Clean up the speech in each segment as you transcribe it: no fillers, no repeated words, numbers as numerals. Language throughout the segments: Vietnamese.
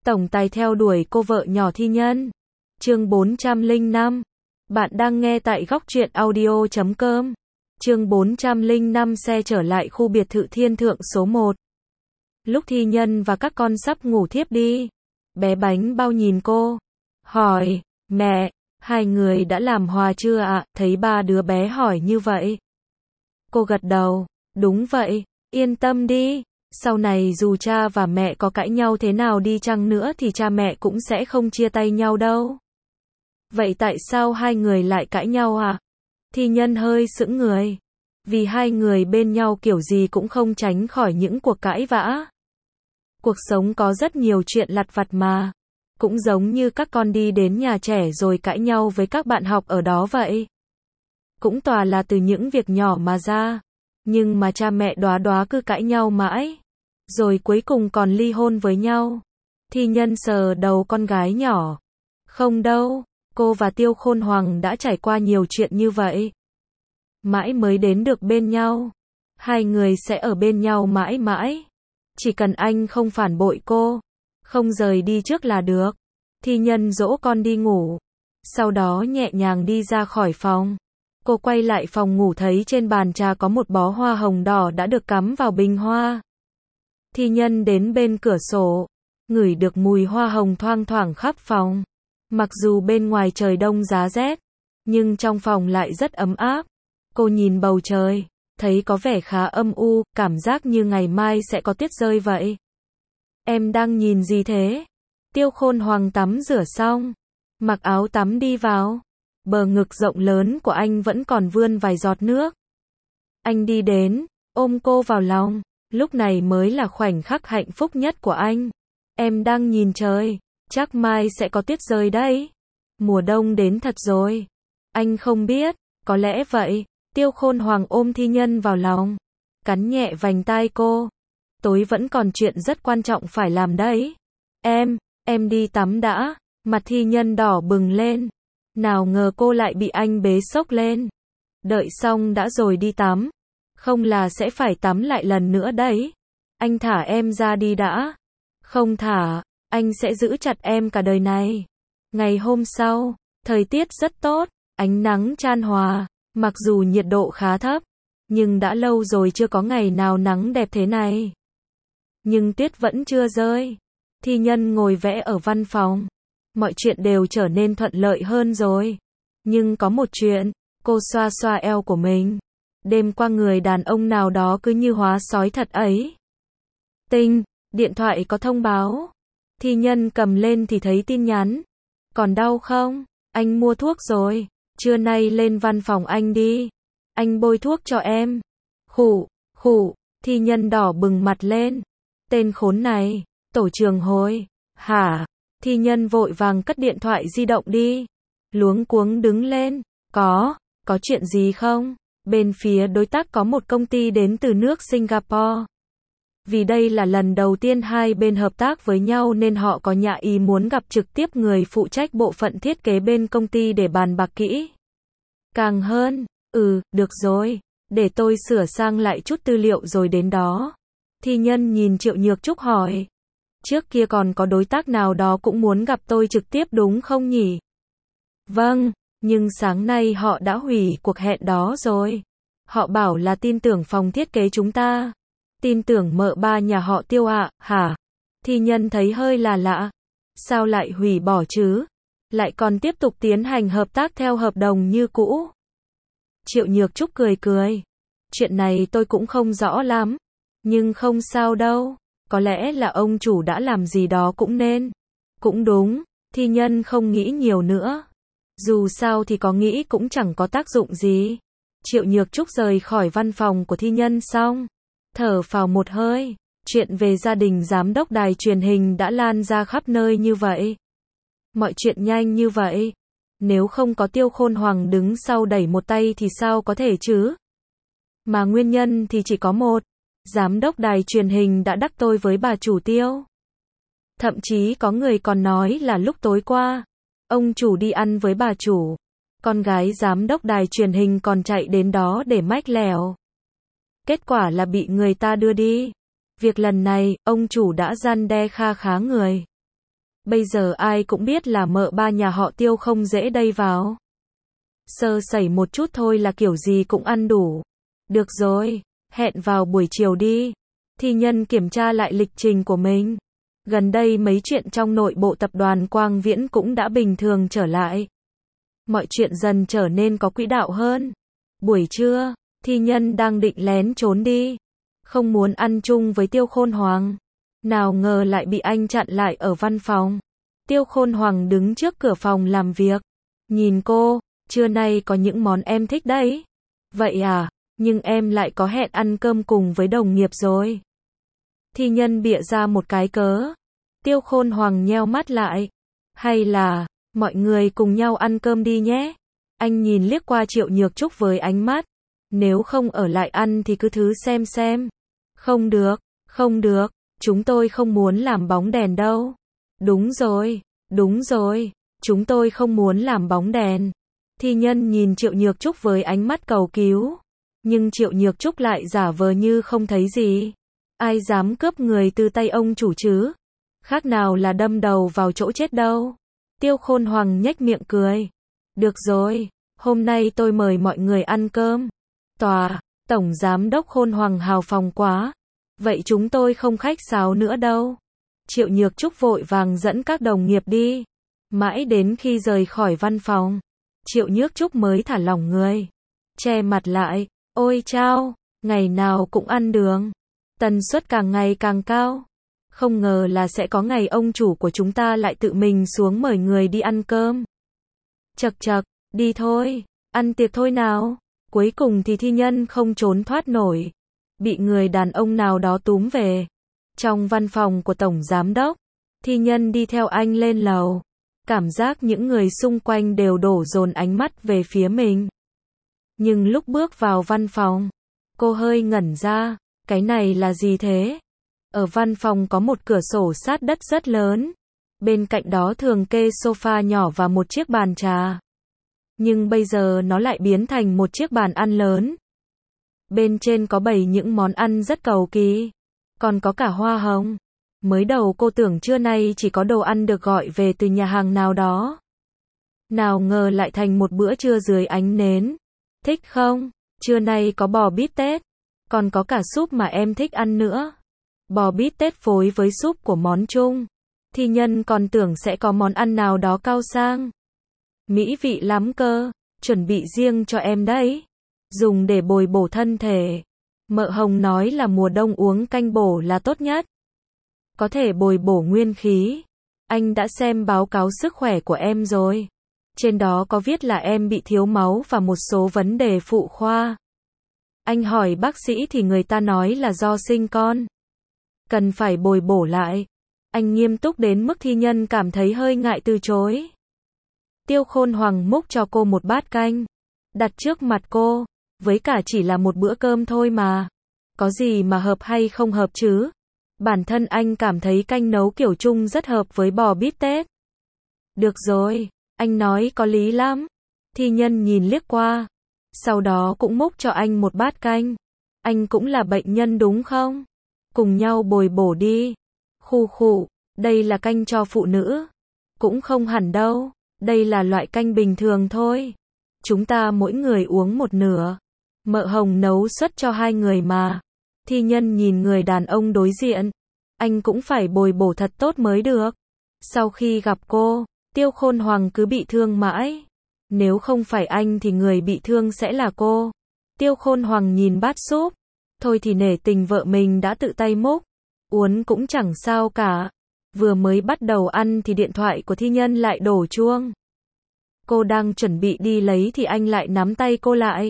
tổng tài theo đuổi cô vợ nhỏ thi nhân. Chương 405. Bạn đang nghe tại góc truyện audio.com. Chương 405 xe trở lại khu biệt thự Thiên Thượng số 1. Lúc thi nhân và các con sắp ngủ thiếp đi, bé bánh bao nhìn cô, hỏi, mẹ, hai người đã làm hòa chưa ạ? Thấy ba đứa bé hỏi như vậy. Cô gật đầu, đúng vậy, yên tâm đi. Sau này dù cha và mẹ có cãi nhau thế nào đi chăng nữa thì cha mẹ cũng sẽ không chia tay nhau đâu. Vậy tại sao hai người lại cãi nhau à? Thi nhân hơi sững người. Vì hai người bên nhau kiểu gì cũng không tránh khỏi những cuộc cãi vã. Cuộc sống có rất nhiều chuyện lặt vặt mà. Cũng giống như các con đi đến nhà trẻ rồi cãi nhau với các bạn học ở đó vậy. Cũng toàn là từ những việc nhỏ mà ra. Nhưng mà cha mẹ đóa cứ cãi nhau mãi. Rồi cuối cùng còn ly hôn với nhau. Thi nhân sờ đầu con gái nhỏ. Không đâu, cô và Tiêu Khôn Hoàng đã trải qua nhiều chuyện như vậy. Mãi mới đến được bên nhau. Hai người sẽ ở bên nhau mãi mãi. Chỉ cần anh không phản bội cô, không rời đi trước là được. Thi nhân dỗ con đi ngủ. Sau đó nhẹ nhàng đi ra khỏi phòng. Cô quay lại phòng ngủ thấy trên bàn trà có một bó hoa hồng đỏ đã được cắm vào bình hoa. Thi nhân đến bên cửa sổ, ngửi được mùi hoa hồng thoang thoảng khắp phòng. Mặc dù bên ngoài trời đông giá rét, nhưng trong phòng lại rất ấm áp. Cô nhìn bầu trời, thấy có vẻ khá âm u, cảm giác như ngày mai sẽ có tuyết rơi vậy. Em đang nhìn gì thế? Tiêu Khôn Hoàng tắm rửa xong, mặc áo tắm đi vào. Bờ ngực rộng lớn của anh vẫn còn vươn vài giọt nước. Anh đi đến, ôm cô vào lòng. Lúc này mới là khoảnh khắc hạnh phúc nhất của anh. Em đang nhìn trời, chắc mai sẽ có tuyết rơi đấy. Mùa đông đến thật rồi. Anh không biết, có lẽ vậy. Tiêu Khôn Hoàng ôm thi nhân vào lòng, cắn nhẹ vành tai cô. Tối vẫn còn chuyện rất quan trọng phải làm đấy. Em đi tắm đã. Mặt thi nhân đỏ bừng lên. Nào ngờ cô lại bị anh bế xốc lên. Đợi xong đã rồi đi tắm. Không là sẽ phải tắm lại lần nữa đấy. Anh thả em ra đi đã. Không thả, anh sẽ giữ chặt em cả đời này. Ngày hôm sau, thời tiết rất tốt, ánh nắng chan hòa, mặc dù nhiệt độ khá thấp, nhưng đã lâu rồi chưa có ngày nào nắng đẹp thế này. Nhưng tuyết vẫn chưa rơi. Thi nhân ngồi vẽ ở văn phòng. Mọi chuyện đều trở nên thuận lợi hơn rồi. Nhưng có một chuyện, cô xoa xoa eo của mình. Đêm qua người đàn ông nào đó cứ như hóa sói thật ấy. Tinh, điện thoại có thông báo. Thi nhân cầm lên thì thấy tin nhắn. Còn đau không? Anh mua thuốc rồi. Trưa nay lên văn phòng anh đi. Anh bôi thuốc cho em. Khụ, thi nhân đỏ bừng mặt lên. Tên khốn này, tổ trưởng hồi. Hả? Thi nhân vội vàng cất điện thoại di động đi. Luống cuống đứng lên. Có chuyện gì không? Bên phía đối tác có một công ty đến từ nước Singapore. Vì đây là lần đầu tiên hai bên hợp tác với nhau nên họ có nhã ý muốn gặp trực tiếp người phụ trách bộ phận thiết kế bên công ty để bàn bạc kỹ. Càng hơn, được rồi, để tôi sửa sang lại chút tư liệu rồi đến đó. Thi nhân nhìn Triệu Nhược Trúc hỏi. Trước kia còn có đối tác nào đó cũng muốn gặp tôi trực tiếp đúng không nhỉ? Vâng, nhưng sáng nay họ đã hủy cuộc hẹn đó rồi. Họ bảo là tin tưởng phòng thiết kế chúng ta. Tin tưởng mợ ba nhà họ Tiêu ạ, hả? Thi nhân thấy hơi là lạ. Sao lại hủy bỏ chứ? Lại còn tiếp tục tiến hành hợp tác theo hợp đồng như cũ. Triệu Nhược Trúc cười. Chuyện này tôi cũng không rõ lắm. Nhưng không sao đâu. Có lẽ là ông chủ đã làm gì đó cũng nên. Cũng đúng, thi nhân không nghĩ nhiều nữa. Dù sao thì có nghĩ cũng chẳng có tác dụng gì. Triệu Nhược Trúc rời khỏi văn phòng của thi nhân xong. Thở phào một hơi. Chuyện về gia đình giám đốc đài truyền hình đã lan ra khắp nơi như vậy. Mọi chuyện nhanh như vậy. Nếu không có Tiêu Khôn Hoàng đứng sau đẩy một tay thì sao có thể chứ? Mà nguyên nhân thì chỉ có một. Giám đốc đài truyền hình đã đắc tội với bà chủ Tiêu. Thậm chí có người còn nói là lúc tối qua, ông chủ đi ăn với bà chủ. Con gái giám đốc đài truyền hình còn chạy đến đó để mách lèo. Kết quả là bị người ta đưa đi. Việc lần này, ông chủ đã răn đe kha khá người. Bây giờ ai cũng biết là mợ ba nhà họ Tiêu không dễ đây vào. Sơ sẩy một chút thôi là kiểu gì cũng ăn đủ. Được rồi, hẹn vào buổi chiều đi. Thi Nhân kiểm tra lại lịch trình của mình. Gần đây mấy chuyện trong nội bộ tập đoàn Quang Viễn cũng đã bình thường trở lại. Mọi chuyện dần trở nên có quỹ đạo hơn. Buổi trưa, Thi Nhân đang định lén trốn đi. Không muốn ăn chung với Tiêu Khôn Hoàng. Nào ngờ lại bị anh chặn lại ở văn phòng. Tiêu Khôn Hoàng đứng trước cửa phòng làm việc. Nhìn cô, trưa nay có những món em thích đấy. Vậy à, nhưng em lại có hẹn ăn cơm cùng với đồng nghiệp rồi. Thi Nhân bịa ra một cái cớ. Tiêu Khôn Hoàng nheo mắt lại. Hay là, mọi người cùng nhau ăn cơm đi nhé. Anh nhìn liếc qua Triệu Nhược Trúc với ánh mắt. Nếu không ở lại ăn thì cứ thứ xem. Không được, chúng tôi không muốn làm bóng đèn đâu. Đúng rồi, chúng tôi không muốn làm bóng đèn. Thi Nhân nhìn Triệu Nhược Trúc với ánh mắt cầu cứu. Nhưng Triệu Nhược Trúc lại giả vờ như không thấy gì. Ai dám cướp người từ tay ông chủ chứ? Khác nào là đâm đầu vào chỗ chết đâu. Tiêu Khôn Hoàng nhếch miệng cười. Được rồi, hôm nay tôi mời mọi người ăn cơm. Tổng giám đốc Khôn Hoàng hào phóng quá. Vậy chúng tôi không khách sáo nữa đâu. Triệu Nhược Trúc vội vàng dẫn các đồng nghiệp đi. Mãi đến khi rời khỏi văn phòng, Triệu Nhược Trúc mới thả lỏng người. Che mặt lại. Ôi chao, ngày nào cũng ăn đường. Tần suất càng ngày càng cao. Không ngờ là sẽ có ngày ông chủ của chúng ta lại tự mình xuống mời người đi ăn cơm. Chậc, đi thôi, ăn tiệc thôi nào. Cuối cùng thì Thi Nhân không trốn thoát nổi. Bị người đàn ông nào đó túm về. Trong văn phòng của Tổng Giám Đốc, Thi Nhân đi theo anh lên lầu. Cảm giác những người xung quanh đều đổ dồn ánh mắt về phía mình. Nhưng lúc bước vào văn phòng, cô hơi ngẩn ra. Cái này là gì thế? Ở văn phòng có một cửa sổ sát đất rất lớn. Bên cạnh đó thường kê sofa nhỏ và một chiếc bàn trà. Nhưng bây giờ nó lại biến thành một chiếc bàn ăn lớn. Bên trên có bày những món ăn rất cầu kỳ. Còn có cả hoa hồng. Mới đầu cô tưởng trưa nay chỉ có đồ ăn được gọi về từ nhà hàng nào đó. Nào ngờ lại thành một bữa trưa dưới ánh nến. Thích không? Trưa nay có bò bít tết. Còn có cả súp mà em thích ăn nữa. Bò bít tết phối với súp của món Trung. Thi Nhân còn tưởng sẽ có món ăn nào đó cao sang. Mỹ vị lắm cơ. Chuẩn bị riêng cho em đấy. Dùng để bồi bổ thân thể. Mợ Hồng nói là mùa đông uống canh bổ là tốt nhất. Có thể bồi bổ nguyên khí. Anh đã xem báo cáo sức khỏe của em rồi. Trên đó có viết là em bị thiếu máu và một số vấn đề phụ khoa. Anh hỏi bác sĩ thì người ta nói là do sinh con. Cần phải bồi bổ lại. Anh nghiêm túc đến mức Thi Nhân cảm thấy hơi ngại từ chối. Tiêu Khôn Hoàng múc cho cô một bát canh. Đặt trước mặt cô. Với cả chỉ là một bữa cơm thôi mà. Có gì mà hợp hay không hợp chứ? Bản thân anh cảm thấy canh nấu kiểu Trung rất hợp với bò bít tết. Được rồi, anh nói có lý lắm. Thi Nhân nhìn liếc qua. Sau đó cũng múc cho anh một bát canh. Anh cũng là bệnh nhân đúng không? Cùng nhau bồi bổ đi. Khụ, đây là canh cho phụ nữ. Cũng không hẳn đâu. Đây là loại canh bình thường thôi. Chúng ta mỗi người uống một nửa. Mợ Hồng nấu suất cho 2 người mà. Thi Nhân nhìn người đàn ông đối diện. Anh cũng phải bồi bổ thật tốt mới được. Sau khi gặp cô, Tiêu Khôn Hoàng cứ bị thương mãi. Nếu không phải anh thì người bị thương sẽ là cô. Tiêu Khôn Hoàng nhìn bát súp. Thôi thì nể tình vợ mình đã tự tay múc. Uốn cũng chẳng sao cả. Vừa mới bắt đầu ăn thì điện thoại của Thi Nhân lại đổ chuông. Cô đang chuẩn bị đi lấy thì anh lại nắm tay cô lại.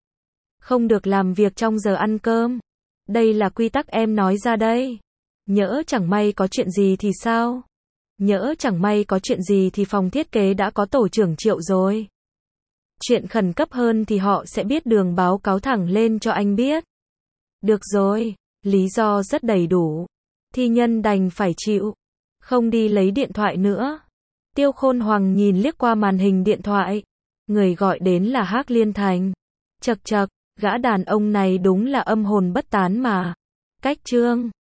Không được làm việc trong giờ ăn cơm. Đây là quy tắc em nói ra đây. Nhỡ chẳng may có chuyện gì thì sao? Nhỡ chẳng may có chuyện gì thì phòng thiết kế đã có tổ trưởng Triệu rồi. Chuyện khẩn cấp hơn thì họ sẽ biết đường báo cáo thẳng lên cho anh biết. Được rồi, lý do rất đầy đủ. Thi Nhân đành phải chịu. Không đi lấy điện thoại nữa. Tiêu Khôn Hoàng nhìn liếc qua màn hình điện thoại. Người gọi đến là Hắc Liên Thành. Chậc, gã đàn ông này đúng là âm hồn bất tán mà. Cách Trương.